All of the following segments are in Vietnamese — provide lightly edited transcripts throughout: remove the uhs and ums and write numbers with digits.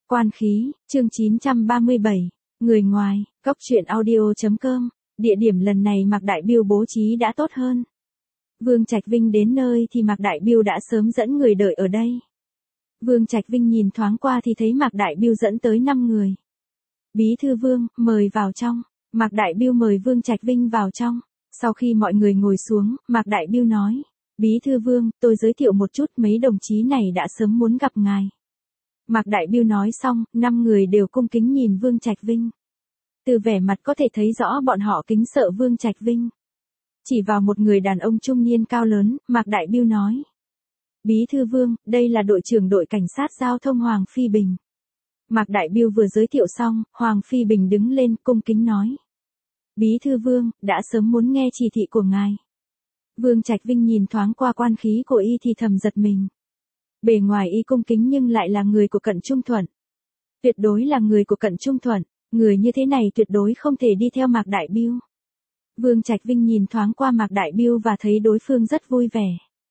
Quan khí, chương 937, người ngoài, góc truyện audio.com, địa điểm lần này Mạc Đại Biêu bố trí đã tốt hơn. Vương Trạch Vinh đến nơi thì Mạc Đại Biêu đã sớm dẫn người đợi ở đây. Vương Trạch Vinh nhìn thoáng qua thì thấy Mạc Đại Biêu dẫn tới 5 người. Bí thư Vương, mời vào trong. Mạc Đại Biêu mời Vương Trạch Vinh vào trong. Sau khi mọi người ngồi xuống, Mạc Đại Biêu nói, Bí thư Vương, tôi giới thiệu một chút, mấy đồng chí này đã sớm muốn gặp ngài. Mạc Đại Biêu nói xong, 5 người đều cung kính nhìn Vương Trạch Vinh. Từ vẻ mặt có thể thấy rõ bọn họ kính sợ Vương Trạch Vinh. Chỉ vào một người đàn ông trung niên cao lớn, Mạc Đại Biêu nói. Bí thư Vương, đây là đội trưởng đội cảnh sát giao thông Hoàng Phi Bình. Mạc Đại Biêu vừa giới thiệu xong, Hoàng Phi Bình đứng lên cung kính nói. Bí thư Vương, đã sớm muốn nghe chỉ thị của ngài. Vương Trạch Vinh nhìn thoáng qua quan khí của y thì thầm giật mình. Bề ngoài y cung kính nhưng lại là người của Cận Trung Thuận. Tuyệt đối là người của Cận Trung Thuận, người như thế này tuyệt đối không thể đi theo Mạc Đại Biêu. Vương Trạch Vinh nhìn thoáng qua Mạc Đại Biêu và thấy đối phương rất vui vẻ.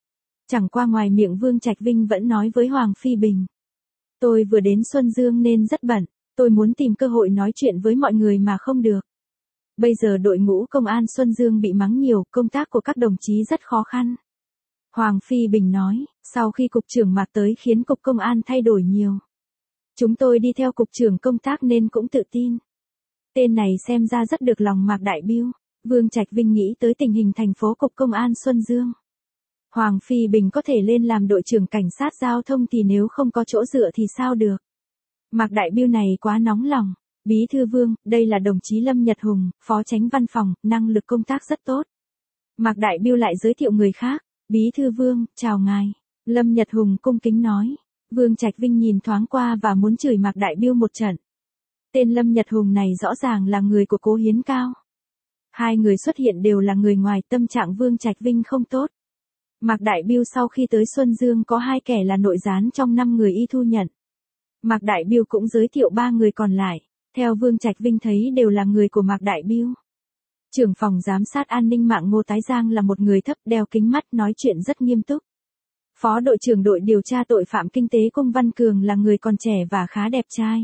Chẳng qua ngoài miệng Vương Trạch Vinh vẫn nói với Hoàng Phi Bình. Tôi vừa đến Xuân Dương nên rất bận, tôi muốn tìm cơ hội nói chuyện với mọi người mà không được. Bây giờ đội ngũ công an Xuân Dương bị mắng nhiều, công tác của các đồng chí rất khó khăn. Hoàng Phi Bình nói, sau khi cục trưởng Mạc tới khiến cục công an thay đổi nhiều. Chúng tôi đi theo cục trưởng công tác nên cũng tự tin. Tên này xem ra rất được lòng Mạc Đại Biêu. Vương Trạch Vinh nghĩ tới tình hình thành phố cục công an Xuân Dương. Hoàng Phi Bình có thể lên làm đội trưởng cảnh sát giao thông thì nếu không có chỗ dựa thì sao được. Mạc Đại Biêu này quá nóng lòng. Bí thư Vương, đây là đồng chí Lâm Nhật Hùng, phó chánh văn phòng, năng lực công tác rất tốt. Mạc Đại Biêu lại giới thiệu người khác. Bí thư Vương, chào ngài. Lâm Nhật Hùng cung kính nói. Vương Trạch Vinh nhìn thoáng qua và muốn chửi Mạc Đại Biêu một trận. Tên Lâm Nhật Hùng này rõ ràng là người của Cố Hiến Cao. Hai người xuất hiện đều là người ngoài, tâm trạng Vương Trạch Vinh không tốt. Mạc Đại Biêu sau khi tới Xuân Dương có 2 kẻ là nội gián trong 5 người y thu nhận. Mạc Đại Biêu cũng giới thiệu 3 người còn lại, theo Vương Trạch Vinh thấy đều là người của Mạc Đại Biêu. Trưởng phòng giám sát an ninh mạng Ngô Tái Giang là một người thấp đeo kính mắt nói chuyện rất nghiêm túc. Phó đội trưởng đội điều tra tội phạm kinh tế Cung Văn Cường là người còn trẻ và khá đẹp trai.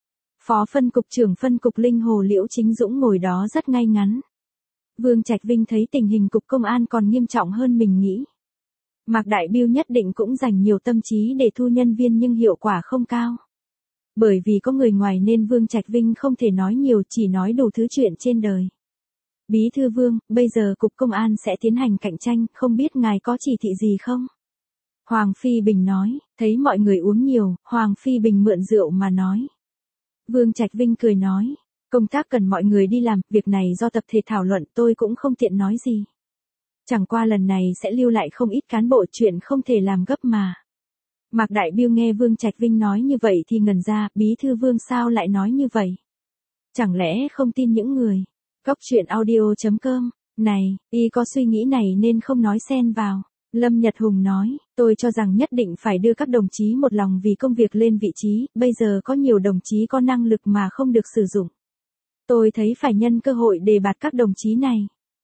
Phó phân cục trưởng phân cục Linh Hồ Liễu Chính Dũng ngồi đó rất ngay ngắn. Vương Trạch Vinh thấy tình hình cục công an còn nghiêm trọng hơn mình nghĩ. Mạc Đại Biêu nhất định cũng dành nhiều tâm trí để thu nhân viên nhưng hiệu quả không cao. Bởi vì có người ngoài nên Vương Trạch Vinh không thể nói nhiều, chỉ nói đủ thứ chuyện trên đời. Bí thư Vương, bây giờ cục công an sẽ tiến hành cạnh tranh, không biết ngài có chỉ thị gì không? Hoàng Phi Bình nói, thấy mọi người uống nhiều, Hoàng Phi Bình mượn rượu mà nói. Vương Trạch Vinh cười nói, công tác cần mọi người đi làm, việc này do tập thể thảo luận tôi cũng không tiện nói gì. Chẳng qua lần này sẽ lưu lại không ít cán bộ, chuyện không thể làm gấp mà. Mạc Đại Biêu nghe Vương Trạch Vinh nói như vậy thì ngẩn ra, Bí thư Vương sao lại nói như vậy? Chẳng lẽ không tin những người? Góc truyện audio.com, này, y có suy nghĩ này nên không nói xen vào. Lâm Nhật Hùng nói, tôi cho rằng nhất định phải đưa các đồng chí một lòng vì công việc lên vị trí, bây giờ có nhiều đồng chí có năng lực mà không được sử dụng. Tôi thấy phải nhân cơ hội đề bạt các đồng chí này.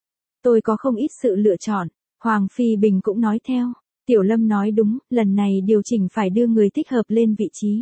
Tôi có không ít sự lựa chọn. Hoàng Phi Bình cũng nói theo. Tiểu Lâm nói đúng, lần này điều chỉnh phải đưa người thích hợp lên vị trí.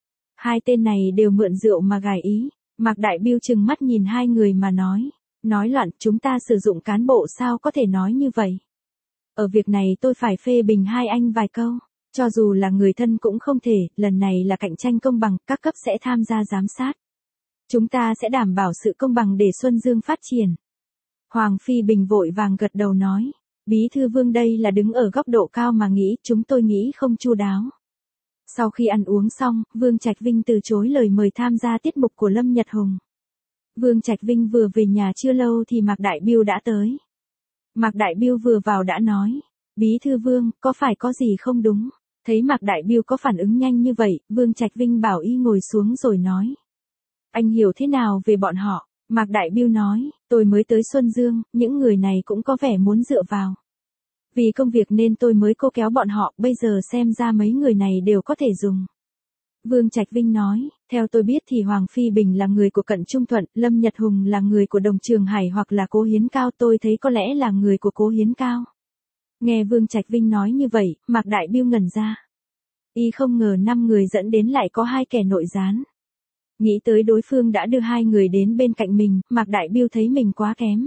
2 tên này đều mượn rượu mà gài ý. Mạc Đại Biêu trừng mắt nhìn 2 người mà nói. Nói loạn, chúng ta sử dụng cán bộ sao có thể nói như vậy. Ở việc này tôi phải phê bình 2 anh vài câu. Cho dù là người thân cũng không thể, lần này là cạnh tranh công bằng, các cấp sẽ tham gia giám sát. Chúng ta sẽ đảm bảo sự công bằng để Xuân Dương phát triển. Hoàng Phi Bình vội vàng gật đầu nói. Bí thư Vương đây là đứng ở góc độ cao mà nghĩ, chúng tôi nghĩ không chu đáo. Sau khi ăn uống xong, Vương Trạch Vinh từ chối lời mời tham gia tiết mục của Lâm Nhật Hùng. Vương Trạch Vinh vừa về nhà chưa lâu thì Mạc Đại Biêu đã tới. Mạc Đại Biêu vừa vào đã nói. Bí thư Vương, có phải có gì không đúng? Thấy Mạc Đại Biêu có phản ứng nhanh như vậy, Vương Trạch Vinh bảo y ngồi xuống rồi nói. Anh hiểu thế nào về bọn họ? Mạc Đại Biêu nói, tôi mới tới Xuân Dương, những người này cũng có vẻ muốn dựa vào. Vì công việc nên tôi mới cố kéo bọn họ, bây giờ xem ra mấy người này đều có thể dùng. Vương Trạch Vinh nói, theo tôi biết thì Hoàng Phi Bình là người của Cận Trung Thuận, Lâm Nhật Hùng là người của Đồng Trường Hải hoặc là Cố Hiến Cao, tôi thấy có lẽ là người của Cố Hiến Cao. Nghe Vương Trạch Vinh nói như vậy, Mạc Đại Biêu ngẩn ra. Y không ngờ 5 người dẫn đến lại có 2 kẻ nội gián. Nghĩ tới đối phương đã đưa 2 người đến bên cạnh mình, Mạc Đại Biêu thấy mình quá kém.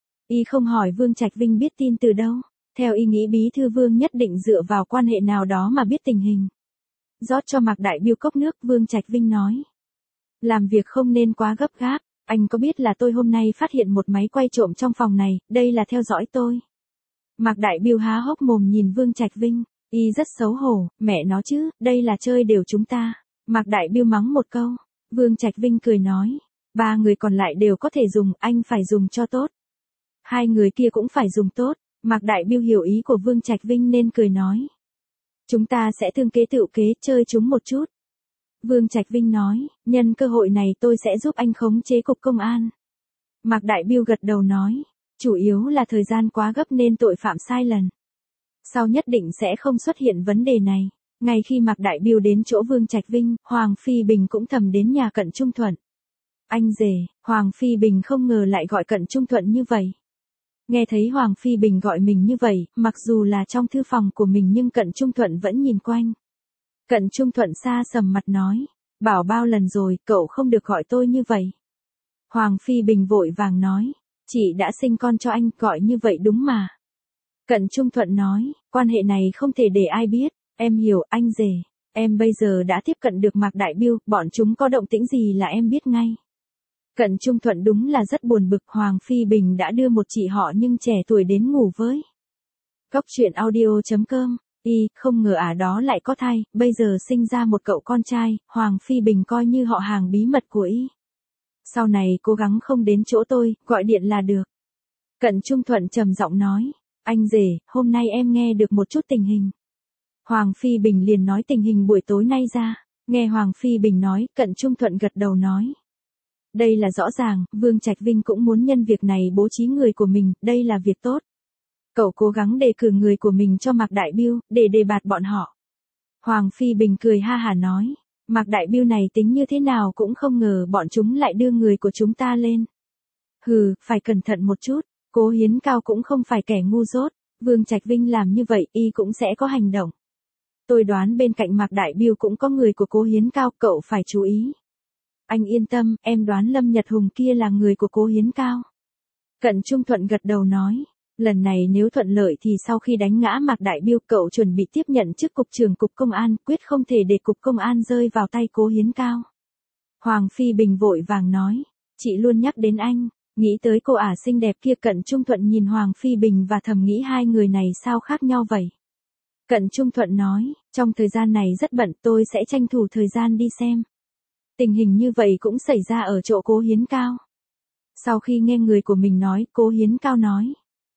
Y không hỏi Vương Trạch Vinh biết tin từ đâu. Theo y nghĩ bí thư Vương nhất định dựa vào quan hệ nào đó mà biết tình hình. Rót cho Mạc Đại Biêu cốc nước, Vương Trạch Vinh nói. Làm việc không nên quá gấp gáp, anh có biết là tôi hôm nay phát hiện một máy quay trộm trong phòng này, đây là theo dõi tôi. Mạc Đại Biêu há hốc mồm nhìn Vương Trạch Vinh, y rất xấu hổ, mẹ nó chứ, đây là chơi đều chúng ta. Mạc Đại Biêu mắng một câu, Vương Trạch Vinh cười nói, 3 người còn lại đều có thể dùng, anh phải dùng cho tốt. 2 người kia cũng phải dùng tốt, Mạc Đại Biêu hiểu ý của Vương Trạch Vinh nên cười nói. Chúng ta sẽ tương kế tựu kế, chơi chúng một chút. Vương Trạch Vinh nói, nhân cơ hội này tôi sẽ giúp anh khống chế cục công an. Mạc Đại Biêu gật đầu nói, chủ yếu là thời gian quá gấp nên tội phạm sai lần. Sau nhất định sẽ không xuất hiện vấn đề này. Ngay khi Mạc Đại Biêu đến chỗ Vương Trạch Vinh, Hoàng Phi Bình cũng thầm đến nhà Cận Trung Thuận. Anh rể, Hoàng Phi Bình không ngờ lại gọi Cận Trung Thuận như vậy. Nghe thấy Hoàng Phi Bình gọi mình như vậy, mặc dù là trong thư phòng của mình nhưng Cận Trung Thuận vẫn nhìn quanh. Cận Trung Thuận xa sầm mặt nói, bảo bao lần rồi, cậu không được gọi tôi như vậy. Hoàng Phi Bình vội vàng nói, chị đã sinh con cho anh, gọi như vậy đúng mà. Cận Trung Thuận nói, quan hệ này không thể để ai biết, em hiểu anh rể, em bây giờ đã tiếp cận được Mạc Đại Biêu, bọn chúng có động tĩnh gì là em biết ngay. Cận Trung Thuận đúng là rất buồn bực, Hoàng Phi Bình đã đưa một chị họ nhưng trẻ tuổi đến ngủ với. Cốc truyện audio.com, không ngờ đó lại có thai, bây giờ sinh ra một cậu con trai, Hoàng Phi Bình coi như họ hàng bí mật của y. Sau này cố gắng không đến chỗ tôi, gọi điện là được. Cận Trung Thuận trầm giọng nói, anh rể, hôm nay em nghe được một chút tình hình. Hoàng Phi Bình liền nói tình hình buổi tối nay ra, nghe Hoàng Phi Bình nói, Cận Trung Thuận gật đầu nói. Đây là rõ ràng, Vương Trạch Vinh cũng muốn nhân việc này bố trí người của mình, đây là việc tốt. Cậu cố gắng đề cử người của mình cho Mạc Đại Biêu, để đề bạt bọn họ. Hoàng Phi Bình cười ha hả nói, Mạc Đại Biêu này tính như thế nào cũng không ngờ bọn chúng lại đưa người của chúng ta lên. Hừ, phải cẩn thận một chút, Cố Hiến Cao cũng không phải kẻ ngu dốt, Vương Trạch Vinh làm như vậy y cũng sẽ có hành động. Tôi đoán bên cạnh Mạc Đại Biêu cũng có người của Cố Hiến Cao, cậu phải chú ý. Anh yên tâm, em đoán Lâm Nhật Hùng kia là người của Cố Hiến Cao. Cận Trung Thuận gật đầu nói, lần này nếu thuận lợi thì sau khi đánh ngã Mạc Đại Biêu cậu chuẩn bị tiếp nhận chức cục trưởng cục công an, quyết không thể để cục công an rơi vào tay Cố Hiến Cao. Hoàng Phi Bình vội vàng nói, chị luôn nhắc đến anh, nghĩ tới cô ả xinh đẹp kia. Cận Trung Thuận nhìn Hoàng Phi Bình và thầm nghĩ hai người này sao khác nhau vậy. Cận Trung Thuận nói, trong thời gian này rất bận, tôi sẽ tranh thủ thời gian đi xem. Tình hình như vậy cũng xảy ra ở chỗ Cố Hiến Cao. Sau khi nghe người của mình nói, Cố Hiến Cao nói,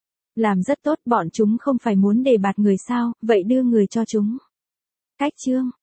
làm rất tốt, bọn chúng không phải muốn đề bạt người sao, vậy đưa người cho chúng. Cách chương